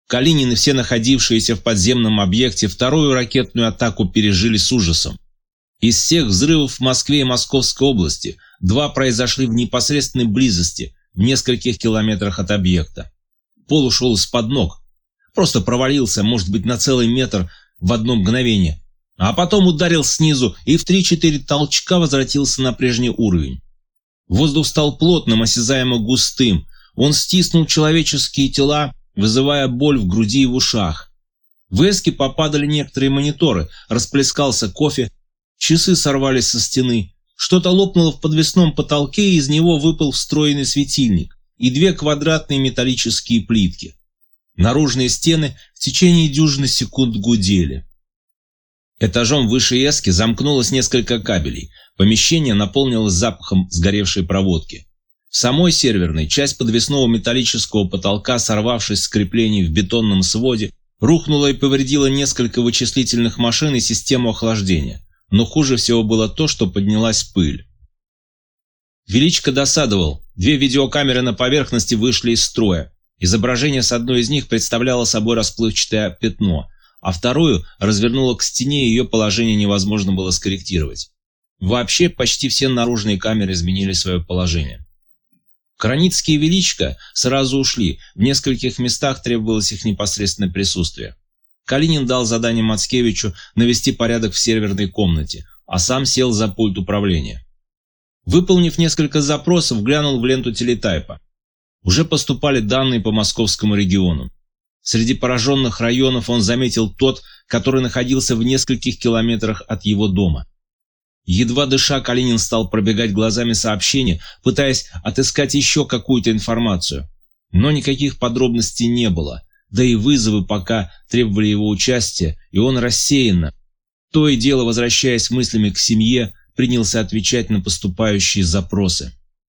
Калинин и все находившиеся в подземном объекте вторую ракетную атаку пережили с ужасом. Из всех взрывов в Москве и Московской области 2 произошли в непосредственной близости, в нескольких километрах от объекта. Пол ушел из-под ног, просто провалился, может быть, на целый метр в одно мгновение, а потом ударил снизу и в 3-4 толчка возвратился на прежний уровень. Воздух стал плотным, осязаемо густым, он стиснул человеческие тела, вызывая боль в груди и в ушах. В эски попадали некоторые мониторы, расплескался кофе, часы сорвались со стены, что-то лопнуло в подвесном потолке, и из него выпал встроенный светильник и 2 квадратные металлические плитки. Наружные стены в течение дюжины секунд гудели. Этажом выше эски замкнулось несколько кабелей, помещение наполнилось запахом сгоревшей проводки. В самой серверной часть подвесного металлического потолка, сорвавшись с креплений в бетонном своде, рухнула и повредила несколько вычислительных машин и систему охлаждения. Но хуже всего было то, что поднялась пыль. Величко досадовал. 2 видеокамеры на поверхности вышли из строя. Изображение с одной из них представляло собой расплывчатое пятно, а вторую развернуло к стене, и ее положение невозможно было скорректировать. Вообще, почти все наружные камеры изменили свое положение. Краницкий и Величко сразу ушли, в нескольких местах требовалось их непосредственное присутствие. Калинин дал задание Мацкевичу навести порядок в серверной комнате, а сам сел за пульт управления. Выполнив несколько запросов, глянул в ленту телетайпа. Уже поступали данные по московскому региону. Среди пораженных районов он заметил тот, который находился в нескольких километрах от его дома. Едва дыша, Калинин стал пробегать глазами сообщения, пытаясь отыскать еще какую-то информацию. Но никаких подробностей не было, да и вызовы пока требовали его участия, и он рассеянно, то и дело возвращаясь мыслями к семье, принялся отвечать на поступающие запросы.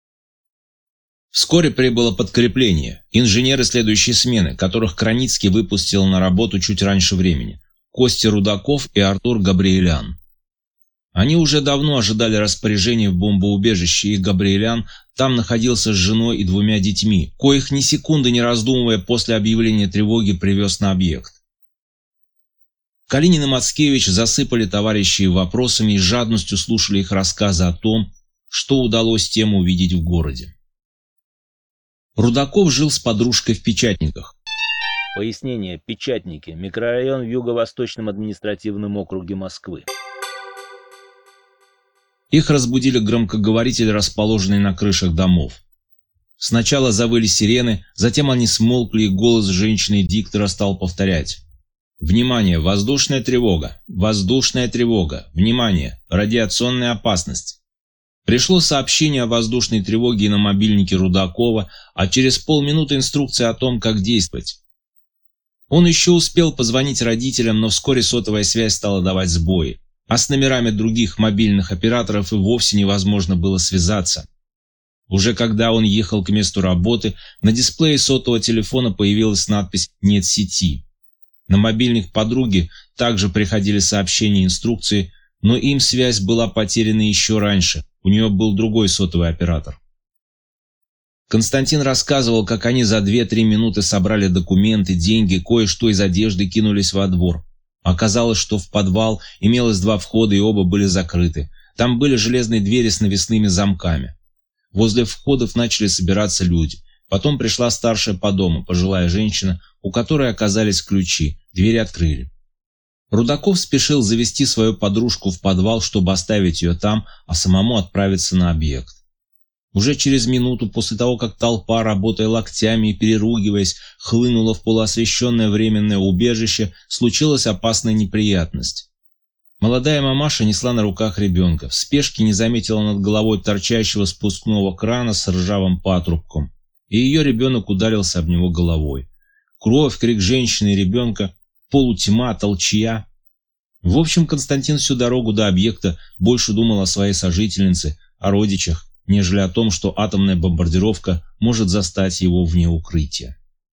Вскоре прибыло подкрепление, инженеры следующей смены, которых Краницкий выпустил на работу чуть раньше времени, Костя Рудаков и Артур Габриэлян. Они уже давно ожидали распоряжения в бомбоубежище, и Габриэлян там находился с женой и 2 детьми, коих ни секунды не раздумывая после объявления тревоги привез на объект. Калинин и Мацкевич засыпали товарищей вопросами и с жадностью слушали их рассказы о том, что удалось тем увидеть в городе. Рудаков жил с подружкой в Печатниках. Пояснение. Печатники. Микрорайон в Юго-Восточном административном округе Москвы. Их разбудили громкоговорители, расположенные на крышах домов. Сначала завыли сирены, затем они смолкли, и голос женщины-диктора стал повторять. «Внимание! Воздушная тревога! Воздушная тревога! Внимание! Радиационная опасность!» Пришло сообщение о воздушной тревоге и на мобильнике Рудакова, а через полминуты инструкция о том, как действовать. Он еще успел позвонить родителям, но вскоре сотовая связь стала давать сбои, а с номерами других мобильных операторов и вовсе невозможно было связаться. Уже когда он ехал к месту работы, на дисплее сотового телефона появилась надпись «Нет сети». На мобильник подруги также приходили сообщения и инструкции, но им связь была потеряна еще раньше, у нее был другой сотовый оператор. Константин рассказывал, как они за 2-3 минуты собрали документы, деньги, кое-что из одежды и кинулись во двор. Оказалось, что в подвал имелось 2 входа, и оба были закрыты. Там были железные двери с навесными замками. Возле входов начали собираться люди. Потом пришла старшая по дому, пожилая женщина, у которой оказались ключи, двери открыли. Рудаков спешил завести свою подружку в подвал, чтобы оставить ее там, а самому отправиться на объект. Уже через минуту после того, как толпа, работая локтями и переругиваясь, хлынула в полуосвещенное временное убежище, случилась опасная неприятность. Молодая мамаша несла на руках ребенка, в спешке не заметила над головой торчащего спускного крана с ржавым патрубком, и ее ребенок ударился об него головой. Кровь, крик женщины и ребенка, полутьма, толчья. В общем, Константин всю дорогу до объекта больше думал о своей сожительнице, о родичах, нежели о том, что атомная бомбардировка может застать его вне укрытия.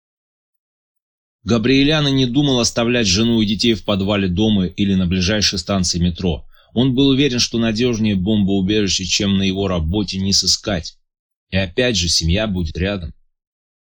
Габриэлян не думал оставлять жену и детей в подвале дома или на ближайшей станции метро. Он был уверен, что надежнее бомбоубежище, чем на его работе, не сыскать. И опять же, семья будет рядом.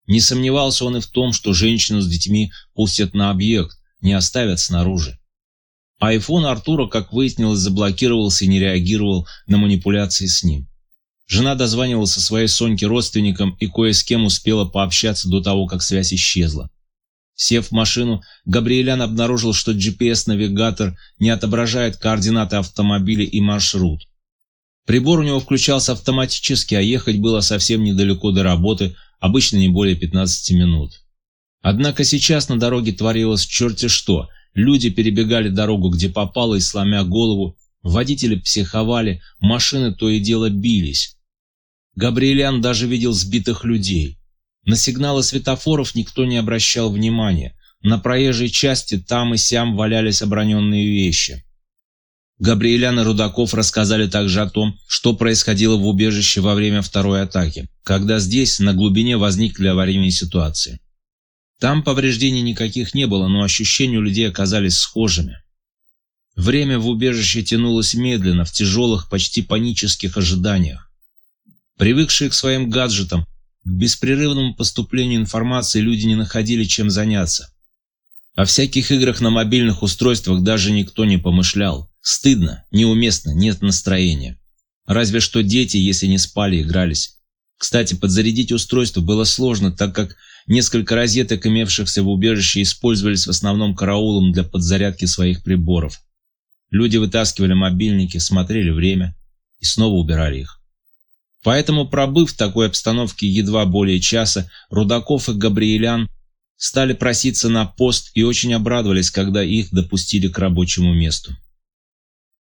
Не сомневался он и в том, что женщину с детьми пустят на объект, не оставят снаружи. Айфон Артура, как выяснилось, заблокировался и не реагировал на манипуляции с ним. Жена дозванивалась со своей Соньке родственникам и кое с кем успела пообщаться до того, как связь исчезла. Сев в машину, Габриэлян обнаружил, что GPS-навигатор не отображает координаты автомобиля и маршрут. Прибор у него включался автоматически, а ехать было совсем недалеко до работы, обычно не более 15 минут. Однако сейчас на дороге творилось черти что. Люди перебегали дорогу, где попало, и сломя голову, водители психовали, машины то и дело бились. Габриэлян даже видел сбитых людей. На сигналы светофоров никто не обращал внимания. На проезжей части там и сям валялись оброненные вещи. Габриэлян и Рудаков рассказали также о том, что происходило в убежище во время второй атаки, когда здесь, на глубине, возникли аварийные ситуации. Там повреждений никаких не было, но ощущения у людей оказались схожими. Время в убежище тянулось медленно, в тяжелых, почти панических ожиданиях. Привыкшие к своим гаджетам, к беспрерывному поступлению информации, люди не находили чем заняться. О всяких играх на мобильных устройствах даже никто не помышлял. Стыдно, неуместно, нет настроения. Разве что дети, если не спали, игрались. Кстати, подзарядить устройство было сложно, так как несколько розеток, имевшихся в убежище, использовались в основном караулом для подзарядки своих приборов. Люди вытаскивали мобильники, смотрели время и снова убирали их. Поэтому, пробыв в такой обстановке едва более часа, Рудаков и Габриэлян стали проситься на пост и очень обрадовались, когда их допустили к рабочему месту.